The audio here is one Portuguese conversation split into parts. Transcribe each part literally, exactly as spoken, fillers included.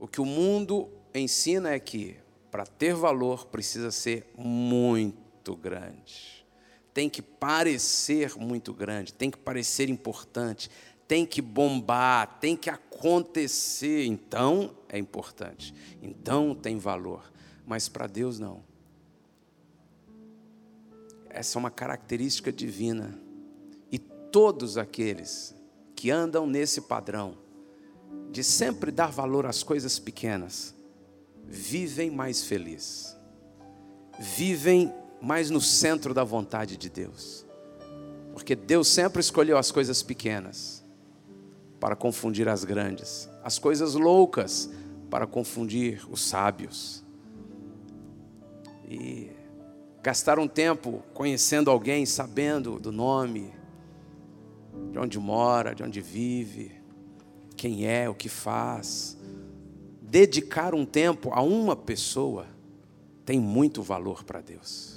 O que o mundo ensina é que, para ter valor, precisa ser muito grande. Tem que parecer muito grande, tem que parecer importante, tem que bombar, tem que acontecer. Então é importante, então tem valor. Mas para Deus não. Essa é uma característica divina. E todos aqueles que andam nesse padrão de sempre dar valor às coisas pequenas, vivem mais felizes, vivem mais no centro da vontade de Deus, porque Deus sempre escolheu as coisas pequenas para confundir as grandes, as coisas loucas para confundir os sábios. E gastar um tempo conhecendo alguém, sabendo do nome, de onde mora, de onde vive, quem é, o que faz. Dedicar um tempo a uma pessoa tem muito valor para Deus.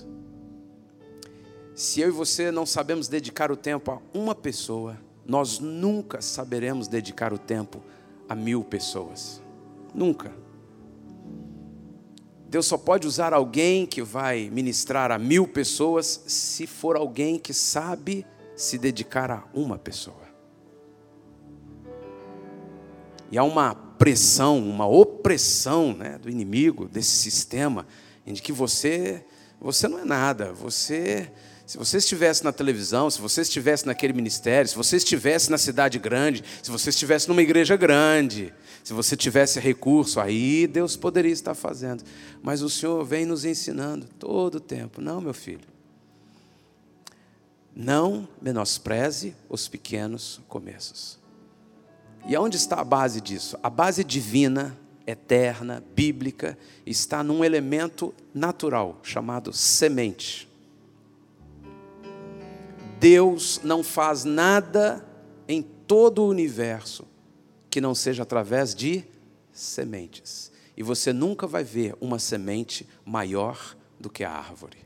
Se eu e você não sabemos dedicar o tempo a uma pessoa, nós nunca saberemos dedicar o tempo a mil pessoas. Nunca. Deus só pode usar alguém que vai ministrar a mil pessoas se for alguém que sabe se dedicar a uma pessoa. E há uma pressão, uma opressão, né, do inimigo, desse sistema, em que você, você não é nada. Você, se você estivesse na televisão, se você estivesse naquele ministério, se você estivesse na cidade grande, se você estivesse numa igreja grande, se você tivesse recurso, aí Deus poderia estar fazendo. Mas o Senhor vem nos ensinando todo o tempo. Não, meu filho. Não menospreze os pequenos começos. E aonde está a base disso? A base divina, eterna, bíblica, está num elemento natural, chamado semente. Deus não faz nada em todo o universo que não seja através de sementes. E você nunca vai ver uma semente maior do que a árvore.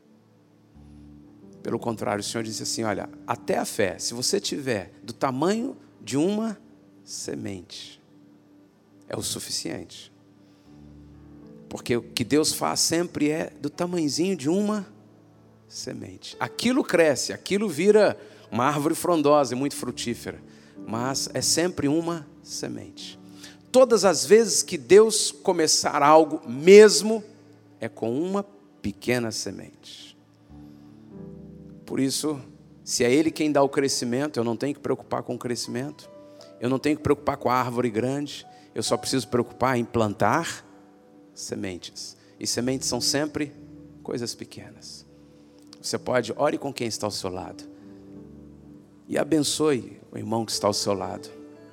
Pelo contrário, o Senhor disse assim, olha, até a fé, se você tiver do tamanho de uma semente, é o suficiente. Porque o que Deus faz sempre é do tamanhozinho de uma semente. Aquilo cresce, aquilo vira uma árvore frondosa e muito frutífera, mas é sempre uma semente. Todas as vezes que Deus começar algo, mesmo, é com uma pequena semente. Por isso, se é Ele quem dá o crescimento, eu não tenho que preocupar com o crescimento, eu não tenho que preocupar com a árvore grande, eu só preciso preocupar em plantar sementes. E sementes são sempre coisas pequenas. Você pode, ore com quem está ao seu lado e abençoe o irmão que está ao seu lado.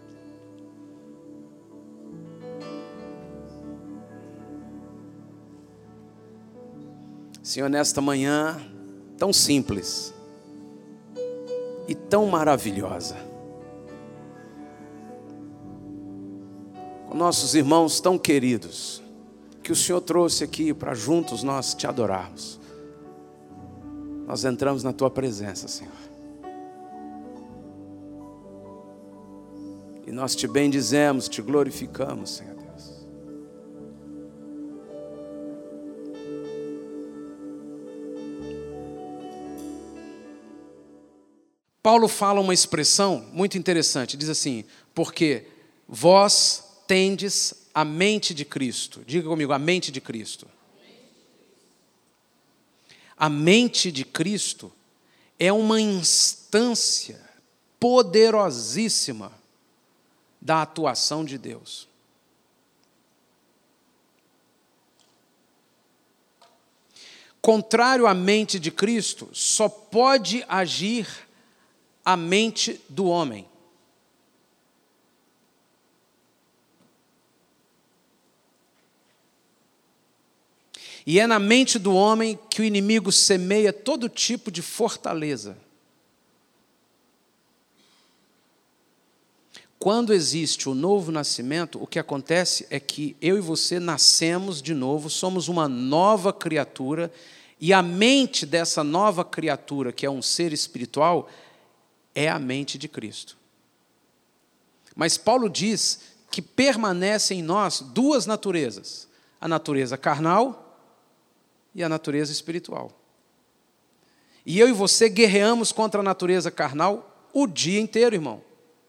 Senhor, nesta manhã tão simples e tão maravilhosa, com nossos irmãos tão queridos, que o Senhor trouxe aqui para juntos nós te adorarmos. Nós entramos na tua presença, Senhor, e nós te bendizemos, te glorificamos, Senhor Deus. Paulo fala uma expressão muito interessante, diz assim, porque vós tendes a mente de Cristo. Diga comigo, a mente de Cristo. A mente de Cristo é uma instância poderosíssima da atuação de Deus. Contrário à mente de Cristo, só pode agir a mente do homem. E é na mente do homem que o inimigo semeia todo tipo de fortaleza. Quando existe o novo nascimento, o que acontece é que eu e você nascemos de novo, somos uma nova criatura, e a mente dessa nova criatura, que é um ser espiritual, é a mente de Cristo. Mas Paulo diz que permanece em nós duas naturezas: a natureza carnal e a natureza espiritual. E eu e você guerreamos contra a natureza carnal o dia inteiro, irmão.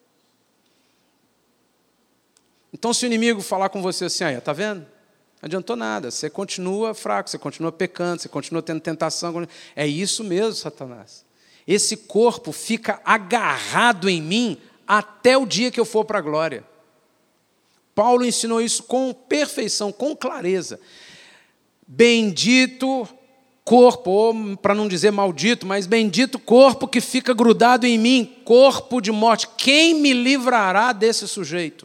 Então, se o inimigo falar com você assim, aí, tá vendo? Não adiantou nada, você continua fraco, você continua pecando, você continua tendo tentação. É isso mesmo, Satanás. Esse corpo fica agarrado em mim até o dia que eu for para a glória. Paulo ensinou isso com perfeição, com clareza. Bendito corpo, ou para não dizer maldito, mas bendito corpo que fica grudado em mim, corpo de morte. Quem me livrará desse sujeito?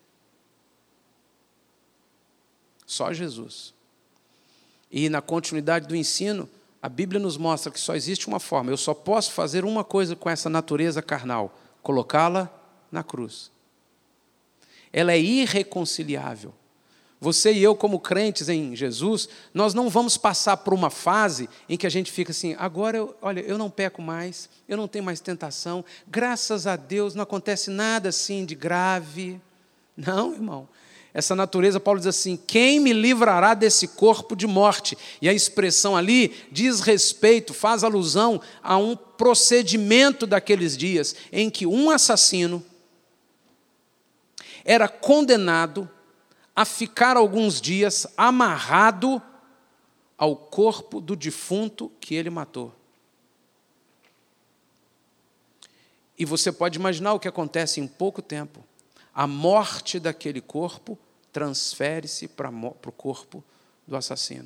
Só Jesus. E na continuidade do ensino, a Bíblia nos mostra que só existe uma forma. Eu só posso fazer uma coisa com essa natureza carnal: colocá-la na cruz. Ela é irreconciliável. Você e eu, como crentes em Jesus, nós não vamos passar por uma fase em que a gente fica assim, agora, eu, olha, eu não peco mais, eu não tenho mais tentação, graças a Deus não acontece nada assim de grave. Não, irmão. Essa natureza, Paulo diz assim, quem me livrará desse corpo de morte? E a expressão ali diz respeito, faz alusão a um procedimento daqueles dias em que um assassino era condenado a ficar alguns dias amarrado ao corpo do defunto que ele matou. E você pode imaginar o que acontece em pouco tempo. A morte daquele corpo transfere-se para o corpo do assassino.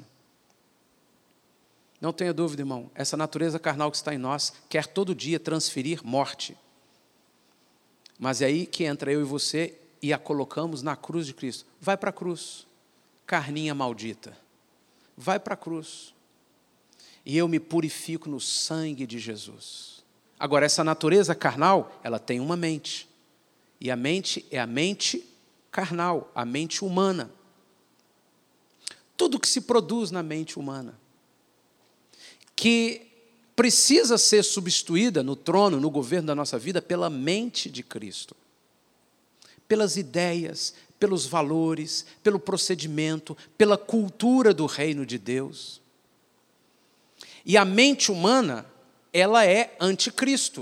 Não tenha dúvida, irmão, essa natureza carnal que está em nós quer todo dia transferir morte. Mas é aí que entra eu e você e a colocamos na cruz de Cristo. Vai para a cruz, carninha maldita. Vai para a cruz. E eu me purifico no sangue de Jesus. Agora, essa natureza carnal, ela tem uma mente. E a mente é a mente carnal, a mente humana. Tudo que se produz na mente humana, que precisa ser substituída no trono, no governo da nossa vida, pela mente de Cristo. Pelas ideias, pelos valores, pelo procedimento, pela cultura do reino de Deus. E a mente humana, ela é anticristo.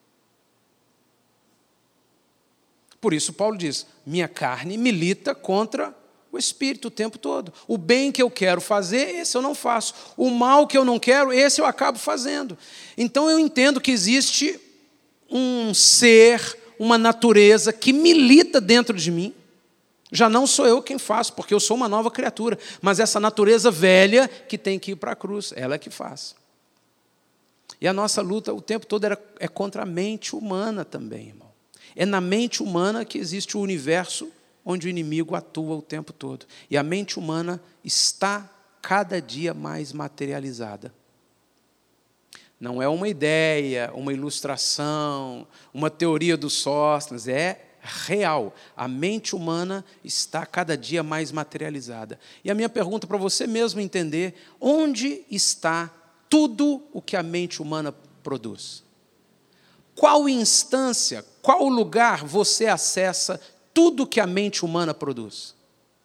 Por isso Paulo diz, minha carne milita contra o Espírito o tempo todo. O bem que eu quero fazer, esse eu não faço. O mal que eu não quero, esse eu acabo fazendo. Então eu entendo que existe um ser, uma natureza que milita dentro de mim. Já não sou eu quem faço, porque eu sou uma nova criatura. Mas essa natureza velha que tem que ir para a cruz, ela é que faz. E a nossa luta o tempo todo era, é contra a mente humana também, irmão. É na mente humana que existe o universo onde o inimigo atua o tempo todo. E a mente humana está cada dia mais materializada. Não é uma ideia, uma ilustração, uma teoria do Sóstenes, é real. A mente humana está cada dia mais materializada. E a minha pergunta para você mesmo entender, onde está tudo o que a mente humana produz? Qual instância, qual lugar você acessa tudo que a mente humana produz?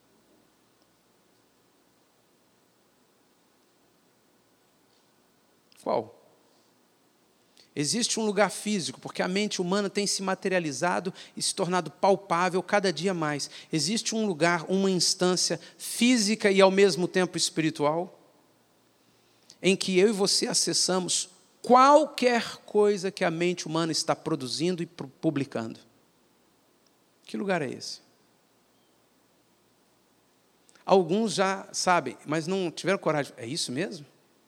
Qual? Existe um lugar físico, porque a mente humana tem se materializado e se tornado palpável cada dia mais. Existe um lugar, uma instância física e ao mesmo tempo espiritual, em que eu e você acessamos qualquer coisa que a mente humana está produzindo e publicando. Que lugar é esse? Alguns já sabem, mas não tiveram coragem. É isso mesmo?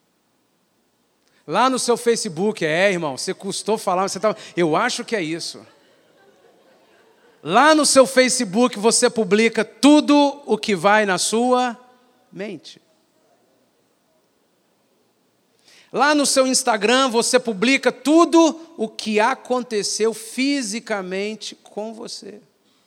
Lá no seu Facebook, é, irmão, você custou falar, você tava, eu acho que é isso. Lá no seu Facebook você publica tudo o que vai na sua mente. Lá no seu Instagram você publica tudo o que aconteceu fisicamente com você.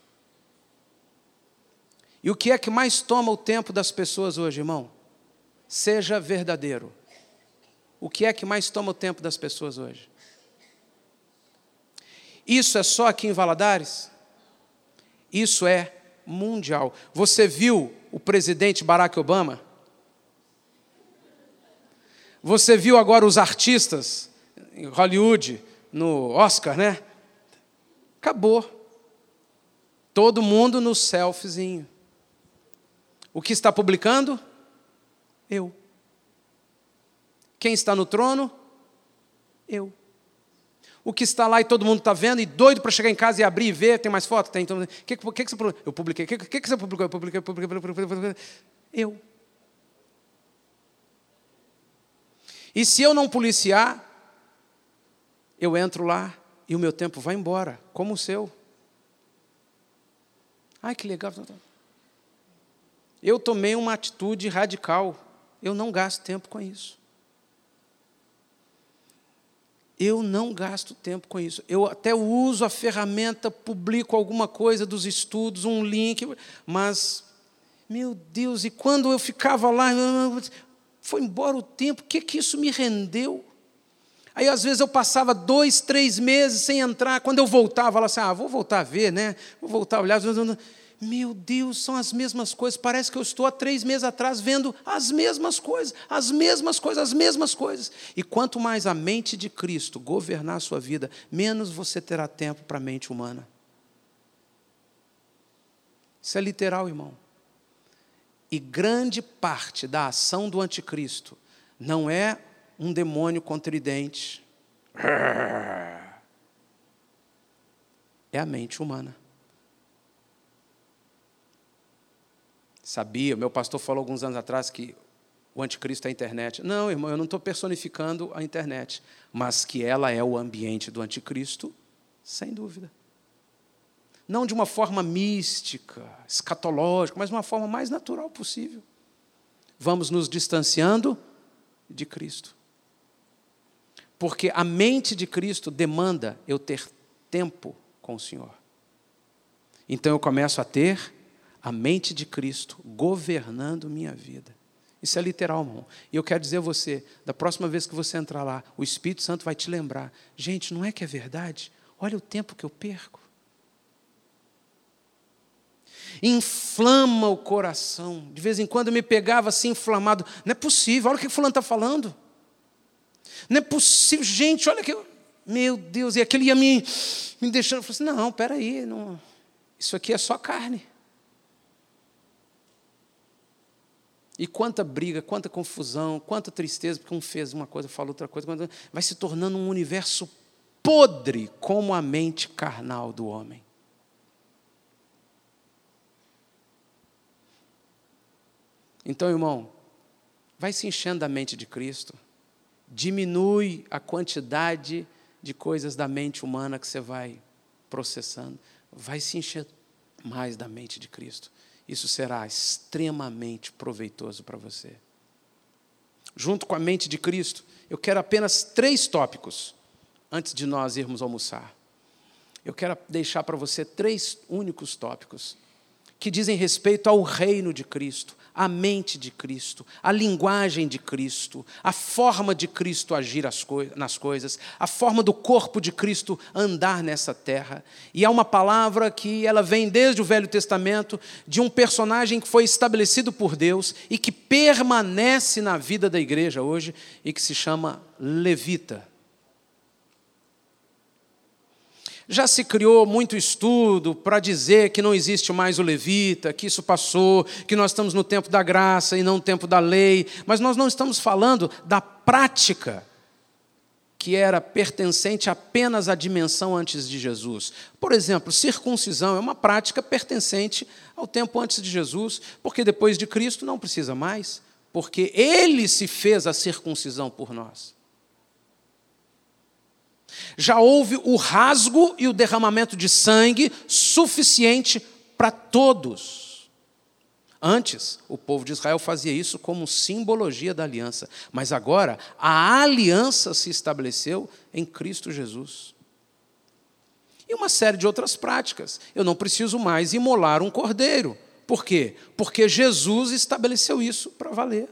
E o que é que mais toma o tempo das pessoas hoje, irmão? Seja verdadeiro. O que é que mais toma o tempo das pessoas hoje? Isso é só aqui em Valadares? Isso é mundial. Você viu o presidente Barack Obama? Você viu agora os artistas em Hollywood, no Oscar, né? Acabou. Todo mundo no selfiezinho. O que está publicando? Eu. Quem está no trono? Eu. O que está lá e todo mundo está vendo, e doido para chegar em casa e abrir e ver, tem mais foto? Tem. Então, o que, que, que você publicou? Eu publiquei. O que, que, que você publicou? Eu publiquei, eu publiquei, eu publiquei, eu publiquei. Eu. E se eu não policiar, eu entro lá e o meu tempo vai embora, como o seu. Ai, que legal. Eu tomei uma atitude radical. Eu não gasto tempo com isso. Eu não gasto tempo com isso. Eu até uso a ferramenta, publico alguma coisa dos estudos, um link, mas, meu Deus, e quando eu ficava lá, foi embora o tempo, o que que isso me rendeu? Aí, às vezes, eu passava dois, três meses sem entrar. Quando eu voltava, eu falava assim, ah, vou voltar a ver, né? Vou voltar a olhar. Meu Deus, são as mesmas coisas. Parece que eu estou há três meses atrás vendo as mesmas coisas, as mesmas coisas, as mesmas coisas. E quanto mais a mente de Cristo governar a sua vida, menos você terá tempo para a mente humana. Isso é literal, irmão. E grande parte da ação do anticristo não é um demônio contridente. É a mente humana. Sabia, meu pastor falou alguns anos atrás que o anticristo é a internet. Não, irmão, eu não estou personificando a internet, mas que ela é o ambiente do anticristo, sem dúvida. Não de uma forma mística, escatológica, mas de uma forma mais natural possível. Vamos nos distanciando de Cristo. Porque a mente de Cristo demanda eu ter tempo com o Senhor. Então eu começo a ter a mente de Cristo governando minha vida. Isso é literal, irmão. E eu quero dizer a você, da próxima vez que você entrar lá, o Espírito Santo vai te lembrar. Gente, não é que é verdade? Olha o tempo que eu perco. Inflama o coração. De vez em quando eu me pegava assim inflamado. Não é possível, olha o que o fulano está falando. Não é possível, gente, olha que... Meu Deus, e aquele ia me, me deixando... Eu falei assim, não, peraí, não... isso aqui é só carne. E quanta briga, quanta confusão, quanta tristeza, porque um fez uma coisa, falou outra coisa, vai se tornando um universo podre como a mente carnal do homem. Então, irmão, vai se enchendo da mente de Cristo, diminui a quantidade de coisas da mente humana que você vai processando, vai se encher mais da mente de Cristo. Isso será extremamente proveitoso para você. Junto com a mente de Cristo, eu quero apenas três tópicos antes de nós irmos almoçar. Eu quero deixar para você três únicos tópicos que dizem respeito ao reino de Cristo, à mente de Cristo, à linguagem de Cristo, à forma de Cristo agir as coi- nas coisas, a forma do corpo de Cristo andar nessa terra. E há uma palavra que ela vem desde o Velho Testamento, de um personagem que foi estabelecido por Deus e que permanece na vida da igreja hoje e que se chama levita. Já se criou muito estudo para dizer que não existe mais o levita, que isso passou, que nós estamos no tempo da graça e não no tempo da lei, mas nós não estamos falando da prática que era pertencente apenas à dimensão antes de Jesus. Por exemplo, circuncisão é uma prática pertencente ao tempo antes de Jesus, porque depois de Cristo não precisa mais, porque Ele se fez a circuncisão por nós. Já houve o rasgo e o derramamento de sangue suficiente para todos. Antes, o povo de Israel fazia isso como simbologia da aliança. Mas agora, a aliança se estabeleceu em Cristo Jesus. E uma série de outras práticas. Eu não preciso mais imolar um cordeiro. Por quê? Porque Jesus estabeleceu isso para valer.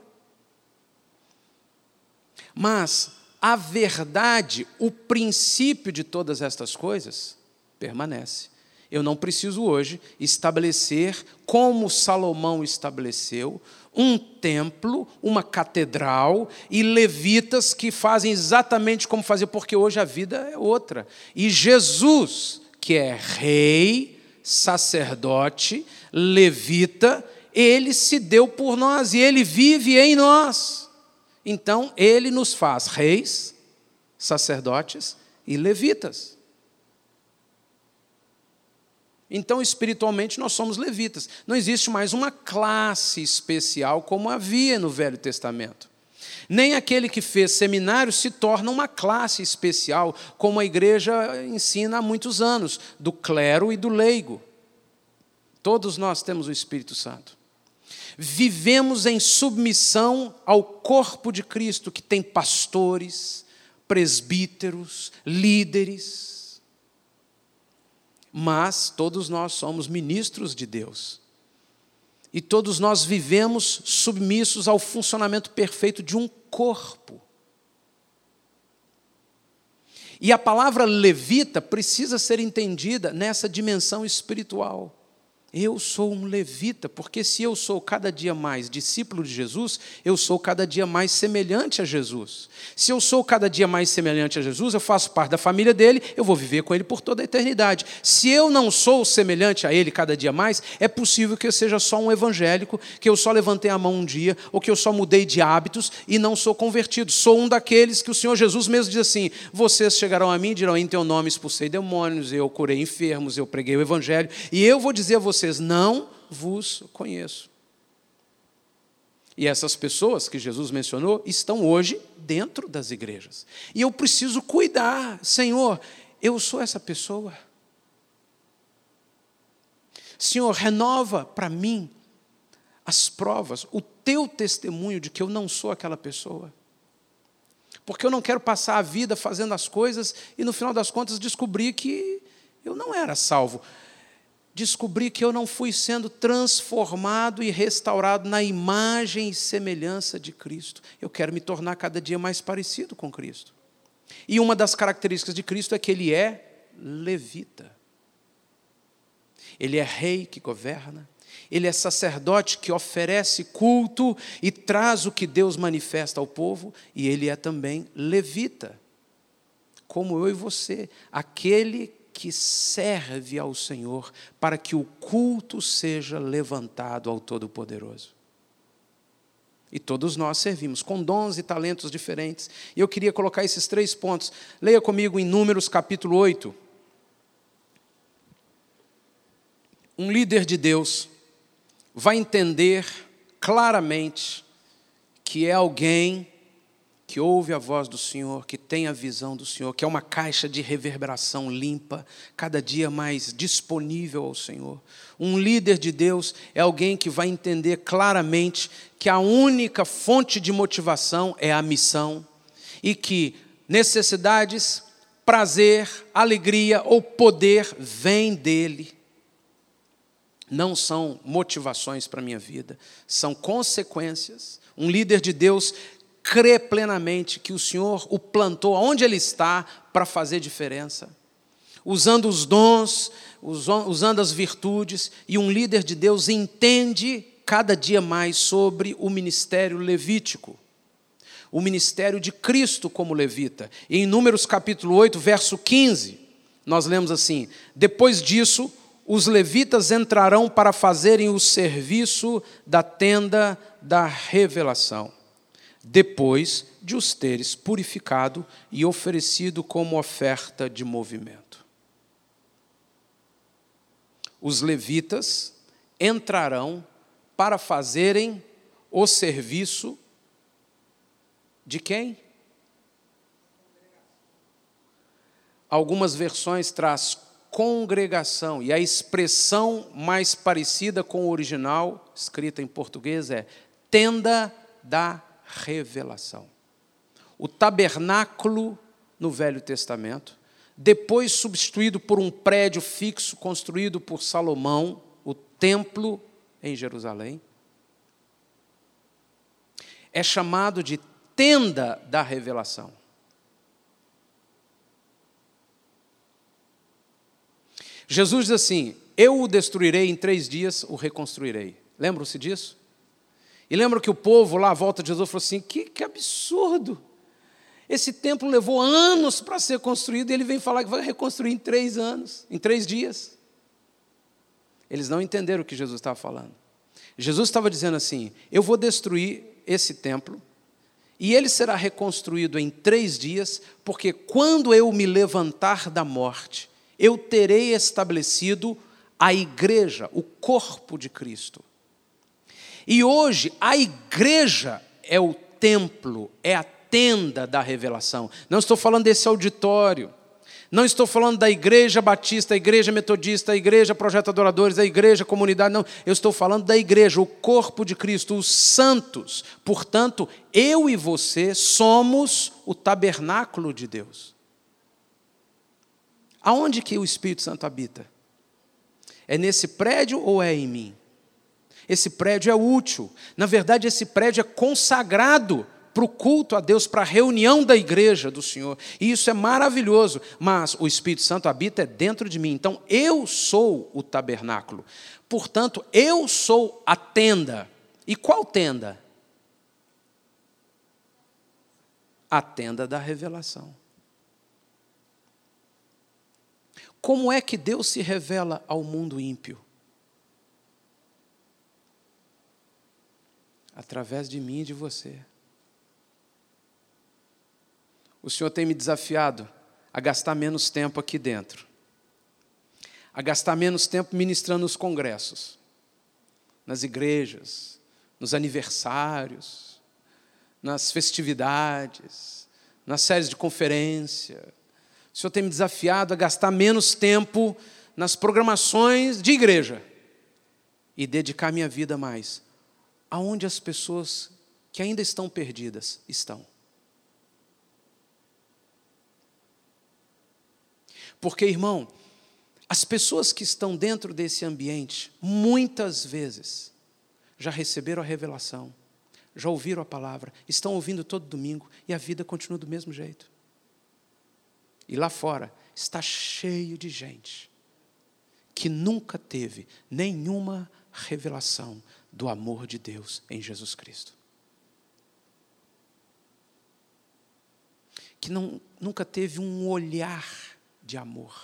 Mas a verdade, o princípio de todas estas coisas, permanece. Eu não preciso hoje estabelecer, como Salomão estabeleceu, um templo, uma catedral e levitas que fazem exatamente como fazer, porque hoje a vida é outra. E Jesus, que é rei, sacerdote, levita, ele se deu por nós e ele vive em nós. Então, ele nos faz reis, sacerdotes e levitas. Então, espiritualmente, nós somos levitas. Não existe mais uma classe especial como havia no Velho Testamento. Nem aquele que fez seminário se torna uma classe especial, como a igreja ensina há muitos anos, do clero e do leigo. Todos nós temos o Espírito Santo. Vivemos em submissão ao corpo de Cristo, que tem pastores, presbíteros, líderes. Mas todos nós somos ministros de Deus. E todos nós vivemos submissos ao funcionamento perfeito de um corpo. E a palavra levita precisa ser entendida nessa dimensão espiritual. Eu sou um levita, porque se eu sou cada dia mais discípulo de Jesus, eu sou cada dia mais semelhante a Jesus. Se eu sou cada dia mais semelhante a Jesus, eu faço parte da família dele, eu vou viver com ele por toda a eternidade. Se eu não sou semelhante a ele cada dia mais, é possível que eu seja só um evangélico, que eu só levantei a mão um dia, ou que eu só mudei de hábitos e não sou convertido. Sou um daqueles que o Senhor Jesus mesmo diz assim: vocês chegarão a mim e dirão, em teu nome expulsei demônios, eu curei enfermos, eu preguei o evangelho, e eu vou dizer a vocês, vocês não vos conheço. E essas pessoas que Jesus mencionou estão hoje dentro das igrejas. E eu preciso cuidar. Senhor, eu sou essa pessoa. Senhor, renova para mim as provas, o teu testemunho de que eu não sou aquela pessoa. Porque eu não quero passar a vida fazendo as coisas e no final das contas descobrir que eu não era salvo. Descobri que eu não fui sendo transformado e restaurado na imagem e semelhança de Cristo. Eu quero me tornar cada dia mais parecido com Cristo. E uma das características de Cristo é que ele é levita. Ele é rei que governa. Ele é sacerdote que oferece culto e traz o que Deus manifesta ao povo. E ele é também levita, como eu e você, aquele que serve ao Senhor para que o culto seja levantado ao Todo-Poderoso. E todos nós servimos com dons e talentos diferentes. E eu queria colocar esses três pontos. Leia comigo em Números capítulo oito. Um líder de Deus vai entender claramente que é alguém que ouve a voz do Senhor, que tem a visão do Senhor, que é uma caixa de reverberação limpa, cada dia mais disponível ao Senhor. Um líder de Deus é alguém que vai entender claramente que a única fonte de motivação é a missão e que necessidades, prazer, alegria ou poder vêm dele. Não são motivações para a minha vida, são consequências. Um líder de Deus crê plenamente que o Senhor o plantou onde ele está para fazer diferença, usando os dons, usando as virtudes, e um líder de Deus entende cada dia mais sobre o ministério levítico, o ministério de Cristo como levita. E em Números capítulo oito, verso quinze, nós lemos assim: depois disso, os levitas entrarão para fazerem o serviço da tenda da revelação, depois de os teres purificado e oferecido como oferta de movimento. Os levitas entrarão para fazerem o serviço de quem? Algumas versões traz congregação, e a expressão mais parecida com o original, escrita em português, é tenda da revelação. O tabernáculo no Velho Testamento, depois substituído por um prédio fixo construído por Salomão, o templo em Jerusalém, é chamado de tenda da revelação. Jesus diz assim: eu o destruirei, em três dias o reconstruirei. Lembram-se disso? E lembram que o povo lá à volta de Jesus falou assim: que, que absurdo! Esse templo levou anos para ser construído e ele vem falar que vai reconstruir em três anos, em três dias. Eles não entenderam o que Jesus estava falando. Jesus estava dizendo assim: eu vou destruir esse templo e ele será reconstruído em três dias, porque quando eu me levantar da morte, eu terei estabelecido a igreja, o corpo de Cristo. E hoje a igreja é o templo, é a tenda da revelação. Não estou falando desse auditório, não estou falando da igreja batista, a igreja metodista, a igreja projeto adoradores, a igreja comunidade, não. Eu estou falando da igreja, o corpo de Cristo, os santos. Portanto, eu e você somos o tabernáculo de Deus. Aonde que o Espírito Santo habita? É nesse prédio ou é em mim? Esse prédio é útil. Na verdade, esse prédio é consagrado para o culto a Deus, para a reunião da igreja do Senhor. E isso é maravilhoso. Mas o Espírito Santo habita dentro de mim. Então, eu sou o tabernáculo. Portanto, eu sou a tenda. E qual tenda? A tenda da revelação. Como é que Deus se revela ao mundo ímpio? Através de mim e de você. O Senhor tem me desafiado a gastar menos tempo aqui dentro, a gastar menos tempo ministrando nos congressos, nas igrejas, nos aniversários, nas festividades, nas séries de conferência. O Senhor tem me desafiado a gastar menos tempo nas programações de igreja e dedicar minha vida mais aonde as pessoas que ainda estão perdidas estão. Porque, irmão, as pessoas que estão dentro desse ambiente, muitas vezes, já receberam a revelação, já ouviram a palavra, estão ouvindo todo domingo e a vida continua do mesmo jeito. E lá fora está cheio de gente que nunca teve nenhuma revelação do amor de Deus em Jesus Cristo. Que não, nunca teve um olhar de amor.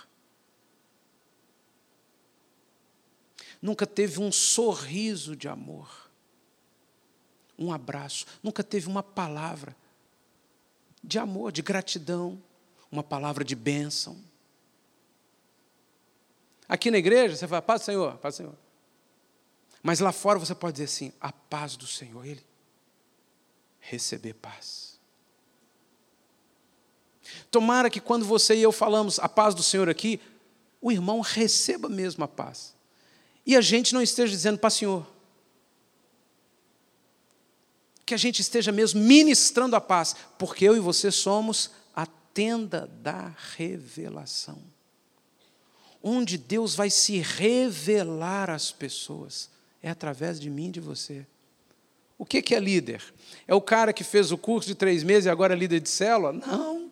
Nunca teve um sorriso de amor. Um abraço. Nunca teve uma palavra de amor, de gratidão. Uma palavra de bênção. Aqui na igreja, você fala, paz do Senhor, paz do Senhor. Mas lá fora você pode dizer assim, a paz do Senhor, Ele receber paz. Tomara que quando você e eu falamos a paz do Senhor aqui, o irmão receba mesmo a paz. E a gente não esteja dizendo para o Senhor. Que a gente esteja mesmo ministrando a paz, porque eu e você somos a tenda da revelação. Onde Deus vai se revelar às pessoas. É através de mim e de você. O que é líder? É o cara que fez o curso de três meses e agora é líder de célula? Não.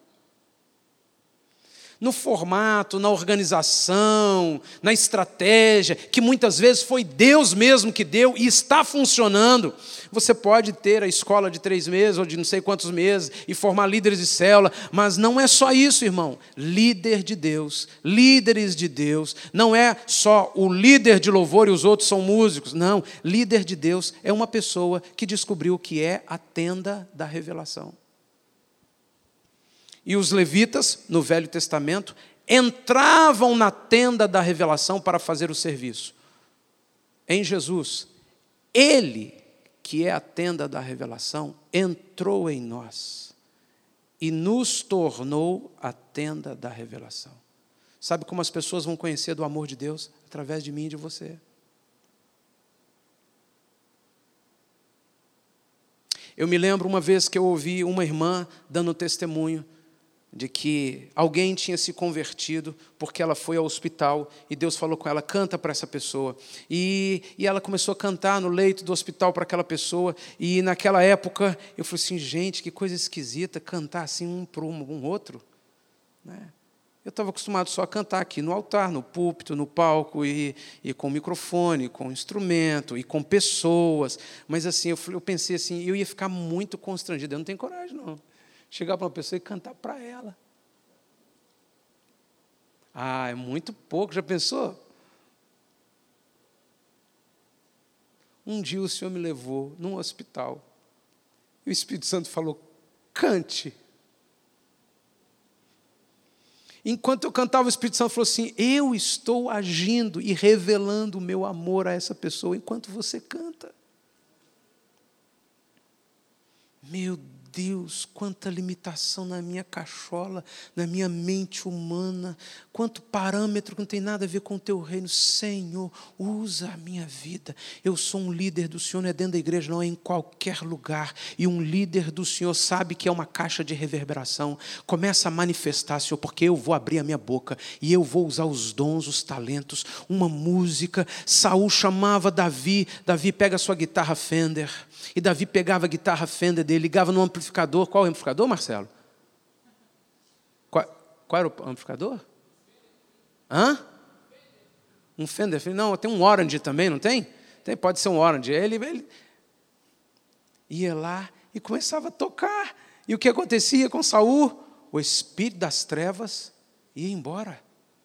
No formato, na organização, na estratégia, que muitas vezes foi Deus mesmo que deu e está funcionando. Você pode ter a escola de três meses ou de não sei quantos meses e formar líderes de célula, mas não é só isso, irmão. Líder de Deus, líderes de Deus, não é só o líder de louvor e os outros são músicos. Não, líder de Deus é uma pessoa que descobriu o que é a tenda da revelação. E os levitas, no Velho Testamento, entravam na tenda da revelação para fazer o serviço. Em Jesus, Ele, que é a tenda da revelação, entrou em nós e nos tornou a tenda da revelação. Sabe como as pessoas vão conhecer do amor de Deus? Através de mim e de você. Eu me lembro uma vez que eu ouvi uma irmã dando testemunho de que alguém tinha se convertido porque ela foi ao hospital e Deus falou com ela, canta para essa pessoa. E, e ela começou a cantar no leito do hospital para aquela pessoa. E naquela época eu falei assim, gente, que coisa esquisita, cantar assim um para um, um outro. Né? Eu estava acostumado só a cantar aqui no altar, no púlpito, no palco, e, e com microfone, com instrumento, e com pessoas. Mas assim, eu, eu pensei assim, eu ia ficar muito constrangido. Eu não tenho coragem, não. Chegar para uma pessoa e cantar para ela. Ah, é muito pouco, já pensou? Um dia o Senhor me levou num hospital. E o Espírito Santo falou, cante. Enquanto eu cantava, o Espírito Santo falou assim, eu estou agindo e revelando o meu amor a essa pessoa enquanto você canta. Meu Deus, quanta limitação na minha cachola, na minha mente humana, quanto parâmetro que não tem nada a ver com o teu reino. Senhor, usa a minha vida. Eu sou um líder do Senhor, não é dentro da igreja, não, é em qualquer lugar. E um líder do Senhor sabe que é uma caixa de reverberação. Começa a manifestar, Senhor, porque eu vou abrir a minha boca e eu vou usar os dons, os talentos, uma música. Saul chamava Davi, Davi pega a sua guitarra Fender. E Davi pegava a guitarra Fender dele, ligava no amplificador. Qual é o amplificador, Marcelo? Qual, qual era o amplificador? Hã? Um Fender? Não, tem um Orange também, não tem? tem pode ser um Orange. Ele, ele ia lá e começava a tocar. E o que acontecia com Saul? O espírito das trevas ia embora.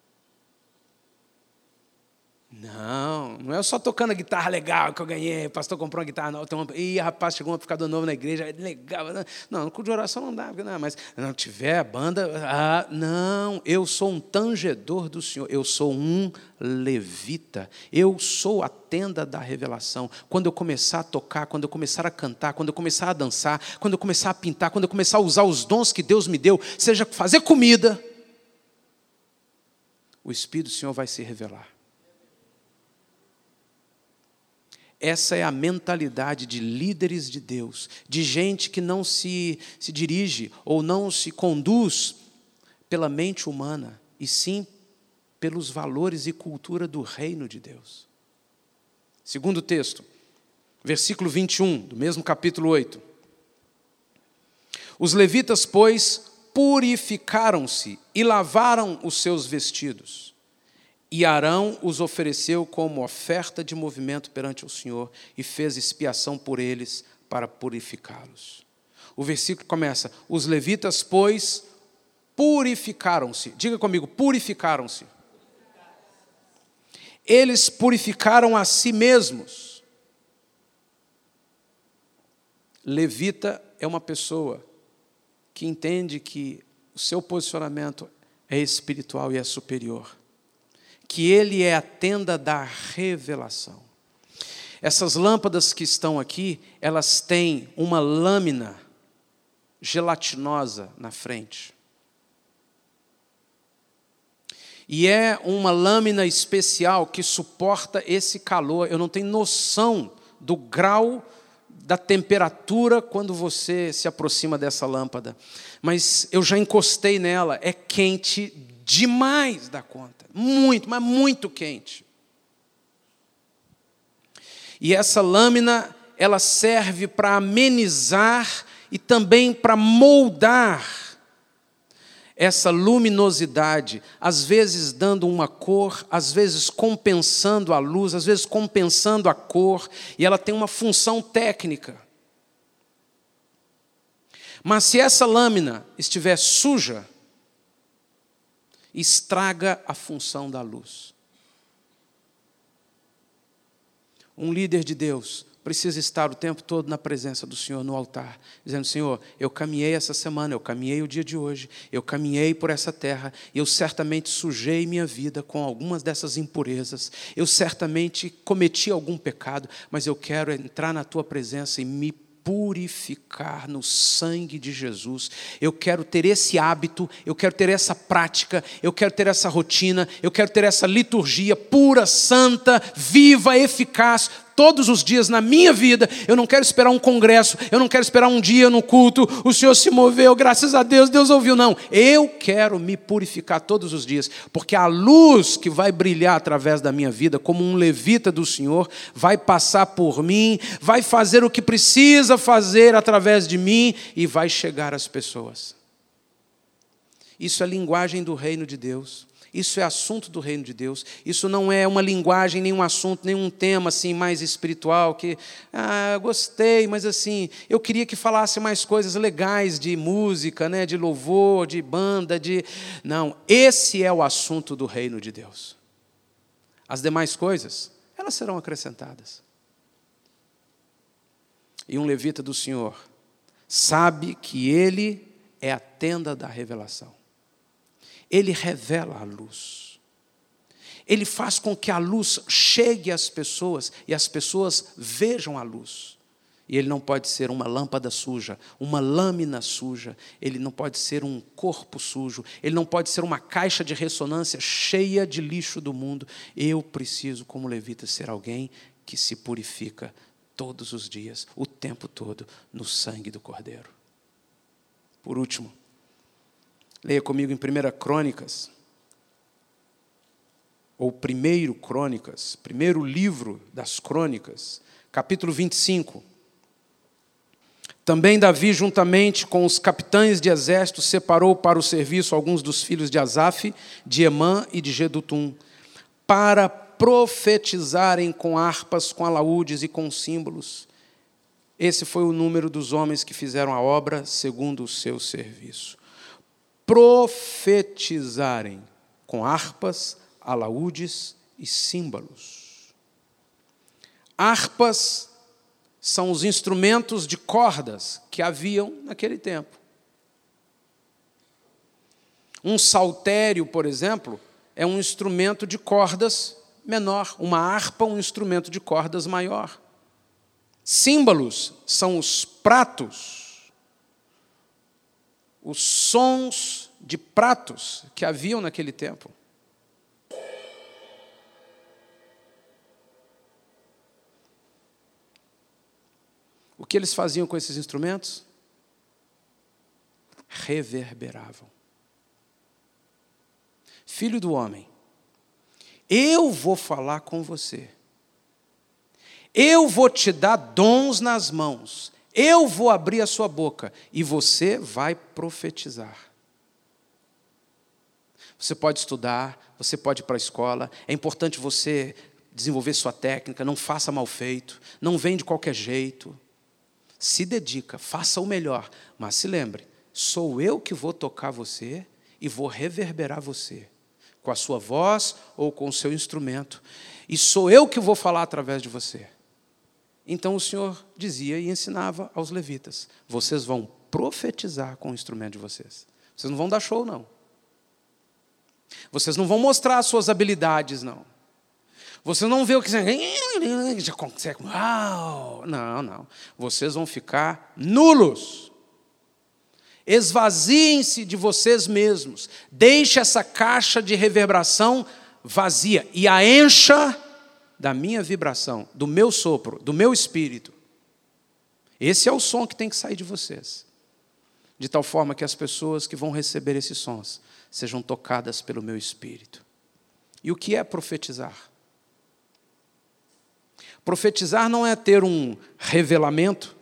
Não, não é só tocando a guitarra legal que eu ganhei, o pastor comprou uma guitarra nova, uma... Ih, rapaz, chegou um amplificador novo na igreja, legal. Não, no culto de oração não dá, não, mas não tiver a banda, ah, não, eu sou um tangedor do Senhor, eu sou um levita, eu sou a tenda da revelação. Quando eu começar a tocar, quando eu começar a cantar, quando eu começar a dançar, quando eu começar a pintar, quando eu começar a usar os dons que Deus me deu, seja fazer comida, o Espírito do Senhor vai se revelar. Essa é a mentalidade de líderes de Deus, de gente que não se, se dirige ou não se conduz pela mente humana, e sim pelos valores e cultura do reino de Deus. Segundo texto, versículo vinte e um, do mesmo capítulo oito. Os levitas, pois, purificaram-se e lavaram os seus vestidos. E Arão os ofereceu como oferta de movimento perante o Senhor e fez expiação por eles para purificá-los. O versículo começa, os levitas, pois, purificaram-se. Diga comigo, purificaram-se. Eles purificaram a si mesmos. Levita é uma pessoa que entende que o seu posicionamento é espiritual e é superior. Que ele é a tenda da revelação. Essas lâmpadas que estão aqui, elas têm uma lâmina gelatinosa na frente. E é uma lâmina especial que suporta esse calor. Eu não tenho noção do grau da temperatura quando você se aproxima dessa lâmpada. Mas eu já encostei nela, é quente demais da conta. Muito, mas muito quente. E essa lâmina, ela serve para amenizar e também para moldar essa luminosidade, às vezes dando uma cor, às vezes compensando a luz, às vezes compensando a cor, e ela tem uma função técnica. Mas se essa lâmina estiver suja, estraga a função da luz. Um líder de Deus precisa estar o tempo todo na presença do Senhor, no altar, dizendo, Senhor, eu caminhei essa semana, eu caminhei o dia de hoje, eu caminhei por essa terra, e eu certamente sujei minha vida com algumas dessas impurezas, eu certamente cometi algum pecado, mas eu quero entrar na tua presença e me purificar no sangue de Jesus. Eu quero ter esse hábito, eu quero ter essa prática, eu quero ter essa rotina, eu quero ter essa liturgia pura, santa, viva, eficaz, todos os dias na minha vida. Eu não quero esperar um congresso, eu não quero esperar um dia no culto, o Senhor se moveu, graças a Deus, Deus ouviu. Não, eu quero me purificar todos os dias, porque a luz que vai brilhar através da minha vida, como um levita do Senhor, vai passar por mim, vai fazer o que precisa fazer através de mim e vai chegar às pessoas. Isso é linguagem do reino de Deus. Isso é assunto do reino de Deus. Isso não é uma linguagem, nem um assunto, nem um tema assim mais espiritual, que, ah, gostei, mas assim, eu queria que falasse mais coisas legais de música, né, de louvor, de banda, de... Não, esse é o assunto do reino de Deus. As demais coisas, elas serão acrescentadas. E um levita do Senhor sabe que ele é a tenda da revelação. Ele revela a luz. Ele faz com que a luz chegue às pessoas e as pessoas vejam a luz. E ele não pode ser uma lâmpada suja, uma lâmina suja. Ele não pode ser um corpo sujo. Ele não pode ser uma caixa de ressonância cheia de lixo do mundo. Eu preciso, como levita, ser alguém que se purifica todos os dias, o tempo todo, no sangue do Cordeiro. Por último, leia comigo em primeira Crônicas, ou primeiro Crônicas, primeiro livro das Crônicas, capítulo vinte e cinco. Também Davi, juntamente com os capitães de exército, separou para o serviço alguns dos filhos de Asaf, de Emã e de Jedutum, para profetizarem com harpas, com alaúdes e com símbolos. Esse foi o número dos homens que fizeram a obra segundo o seu serviço. Profetizarem com harpas, alaúdes e símbolos. Harpas são os instrumentos de cordas que haviam naquele tempo. Um saltério, por exemplo, é um instrumento de cordas menor. Uma harpa, um instrumento de cordas maior. Símbolos são os pratos, os sons de pratos que haviam naquele tempo. O que eles faziam com esses instrumentos? Reverberavam. Filho do homem, eu vou falar com você. Eu vou te dar dons nas mãos. Eu vou abrir a sua boca e você vai profetizar. Você pode estudar, você pode ir para a escola. É importante você desenvolver sua técnica, não faça mal feito, não vem de qualquer jeito. Se dedica, faça o melhor. Mas se lembre, sou eu que vou tocar você e vou reverberar você, com a sua voz ou com o seu instrumento. E sou eu que vou falar através de você. Então o Senhor dizia e ensinava aos levitas: vocês vão profetizar com o instrumento de vocês. Vocês não vão dar show, não. Vocês não vão mostrar as suas habilidades, não. Vocês não vê o que você já consegue. Uau! Não, não. Vocês vão ficar nulos. Esvaziem-se de vocês mesmos. Deixe essa caixa de reverberação vazia e a encha da minha vibração, do meu sopro, do meu espírito. Esse é o som que tem que sair de vocês. De tal forma que as pessoas que vão receber esses sons sejam tocadas pelo meu espírito. E o que é profetizar? Profetizar não é ter um revelamento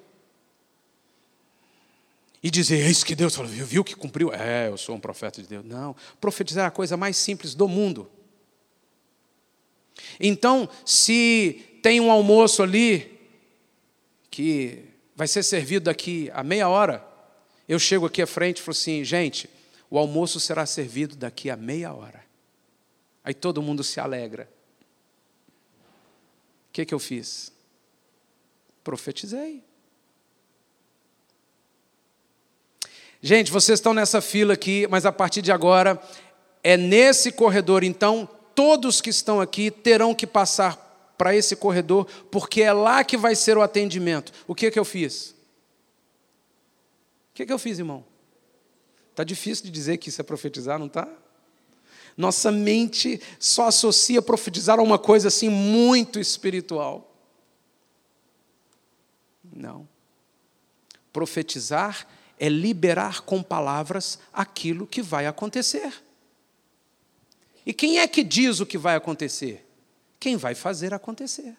e dizer, eis que Deus falou, viu que cumpriu? É, eu sou um profeta de Deus. Não, profetizar é a coisa mais simples do mundo. Então, se tem um almoço ali, que vai ser servido daqui a meia hora, eu chego aqui à frente e falo assim, gente, o almoço será servido daqui a meia hora. Aí todo mundo se alegra. O que que eu fiz? Profetizei. Gente, vocês estão nessa fila aqui, mas a partir de agora, é nesse corredor, então, todos que estão aqui terão que passar para esse corredor, porque é lá que vai ser o atendimento. O que que eu fiz? O que que eu fiz, irmão? Está difícil de dizer que isso é profetizar, não está? Nossa mente só associa profetizar a uma coisa assim muito espiritual. Não. Profetizar é liberar com palavras aquilo que vai acontecer. E quem é que diz o que vai acontecer? Quem vai fazer acontecer.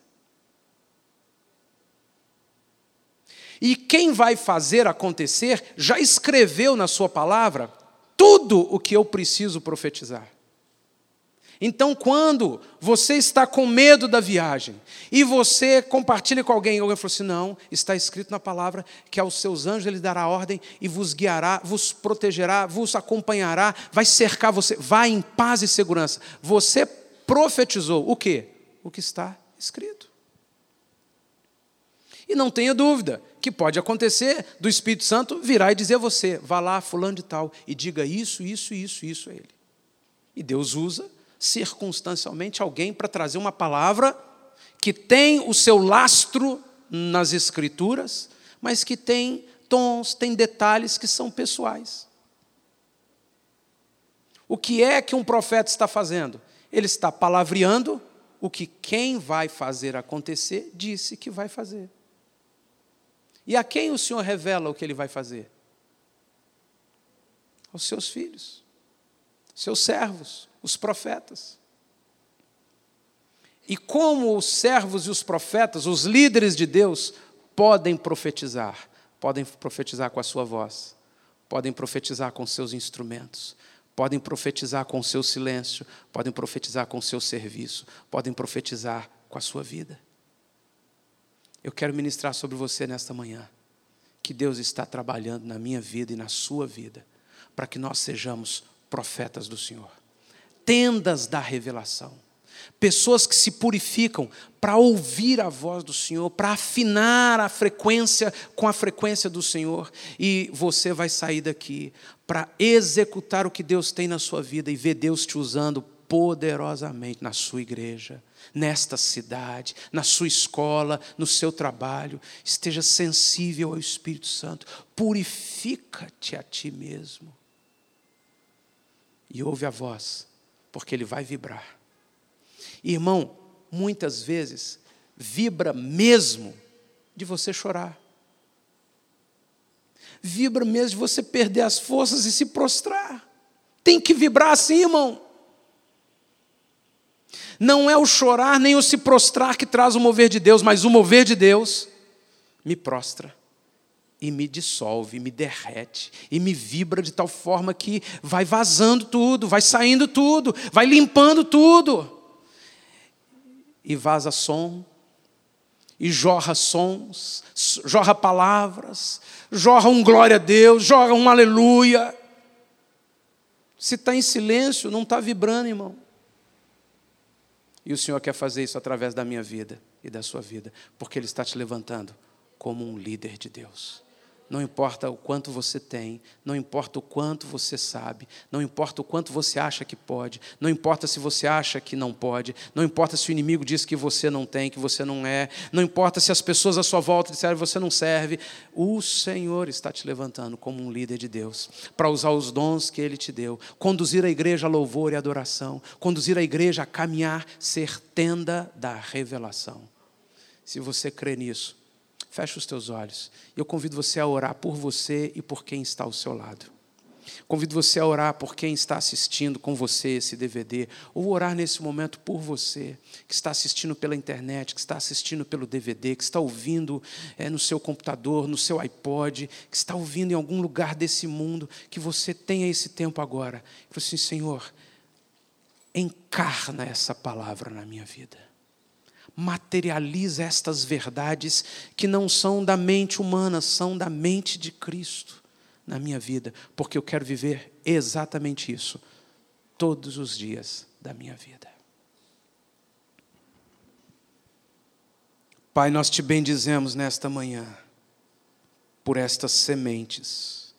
E quem vai fazer acontecer já escreveu na sua palavra tudo o que eu preciso profetizar. Então, quando você está com medo da viagem e você compartilha com alguém, e alguém falou assim, não, está escrito na palavra que aos seus anjos ele dará ordem e vos guiará, vos protegerá, vos acompanhará, vai cercar você, vai em paz e segurança. Você profetizou o quê? O que está escrito. E não tenha dúvida que pode acontecer do Espírito Santo virar e dizer a você, vá lá, fulano de tal, e diga isso, isso, isso, isso a ele. E Deus usa circunstancialmente alguém para trazer uma palavra que tem o seu lastro nas Escrituras, mas que tem tons, tem detalhes que são pessoais. O que é que um profeta está fazendo? Ele está palavreando o que quem vai fazer acontecer disse que vai fazer. E a quem o Senhor revela o que ele vai fazer? Aos seus filhos, seus servos, os profetas. E como os servos e os profetas, os líderes de Deus, podem profetizar? Podem profetizar com a sua voz, podem profetizar com seus instrumentos, podem profetizar com o seu silêncio, podem profetizar com o seu serviço, podem profetizar com a sua vida. Eu quero ministrar sobre você nesta manhã, que Deus está trabalhando na minha vida e na sua vida, para que nós sejamos profetas do Senhor. Tendas da revelação, pessoas que se purificam para ouvir a voz do Senhor, para afinar a frequência com a frequência do Senhor, e você vai sair daqui para executar o que Deus tem na sua vida e ver Deus te usando poderosamente na sua igreja, nesta cidade, na sua escola, no seu trabalho. Esteja sensível ao Espírito Santo, purifica-te a ti mesmo e ouve a voz, porque ele vai vibrar. Irmão, muitas vezes vibra mesmo de você chorar. Vibra mesmo de você perder as forças e se prostrar. Tem que vibrar assim, irmão. Não é o chorar nem o se prostrar que traz o mover de Deus, mas o mover de Deus me prostra e me dissolve, me derrete, e me vibra de tal forma que vai vazando tudo, vai saindo tudo, vai limpando tudo. E vaza som, e jorra sons, jorra palavras, jorra um glória a Deus, jorra um aleluia. Se está em silêncio, não está vibrando, irmão. E o Senhor quer fazer isso através da minha vida e da sua vida, porque Ele está te levantando como um líder de Deus. Não importa o quanto você tem, não importa o quanto você sabe, não importa o quanto você acha que pode, não importa se você acha que não pode, não importa se o inimigo diz que você não tem, que você não é, não importa se as pessoas à sua volta disserem que você não serve, o Senhor está te levantando como um líder de Deus, para usar os dons que Ele te deu, conduzir a igreja a louvor e adoração, conduzir a igreja a caminhar, ser tenda da revelação. Se você crê nisso, feche os teus olhos. Eu convido você a orar por você e por quem está ao seu lado. Convido você a orar por quem está assistindo com você esse D V D, ou orar nesse momento por você, que está assistindo pela internet, que está assistindo pelo D V D, que está ouvindo é, no seu computador, no seu iPod, que está ouvindo em algum lugar desse mundo, que você tenha esse tempo agora. E fala assim, Senhor, encarna essa palavra na minha vida. Materializa estas verdades que não são da mente humana, são da mente de Cristo na minha vida, porque eu quero viver exatamente isso todos os dias da minha vida. Pai, nós te bendizemos nesta manhã por estas sementes.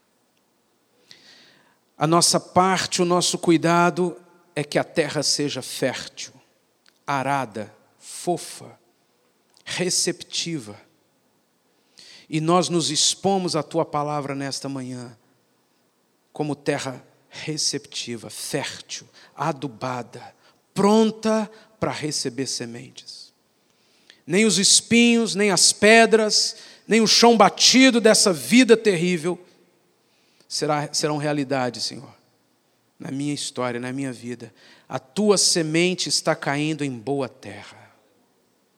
A nossa parte, o nosso cuidado é que a terra seja fértil, arada, fofa, receptiva. E nós nos expomos à Tua palavra nesta manhã como terra receptiva, fértil, adubada, pronta para receber sementes. Nem os espinhos, nem as pedras, nem o chão batido dessa vida terrível será, serão realidade, Senhor, na minha história, na minha vida. A Tua semente está caindo em boa terra.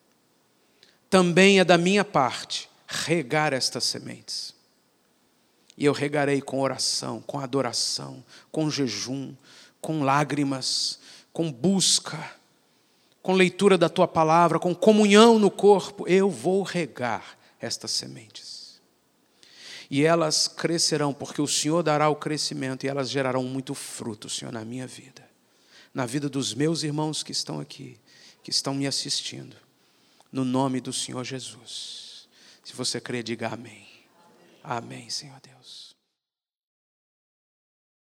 Também é da minha parte regar estas sementes E eu regarei com oração, com adoração, com jejum, com lágrimas, com busca, com leitura da tua palavra, com comunhão no corpo. Eu vou regar estas sementes. E elas crescerão, porque o Senhor dará o crescimento, e elas gerarão muito fruto, Senhor, na minha vida, na vida dos meus irmãos que estão aqui, que estão me assistindo, no nome do Senhor Jesus. Se você crê, diga amém. Amém, Senhor Deus.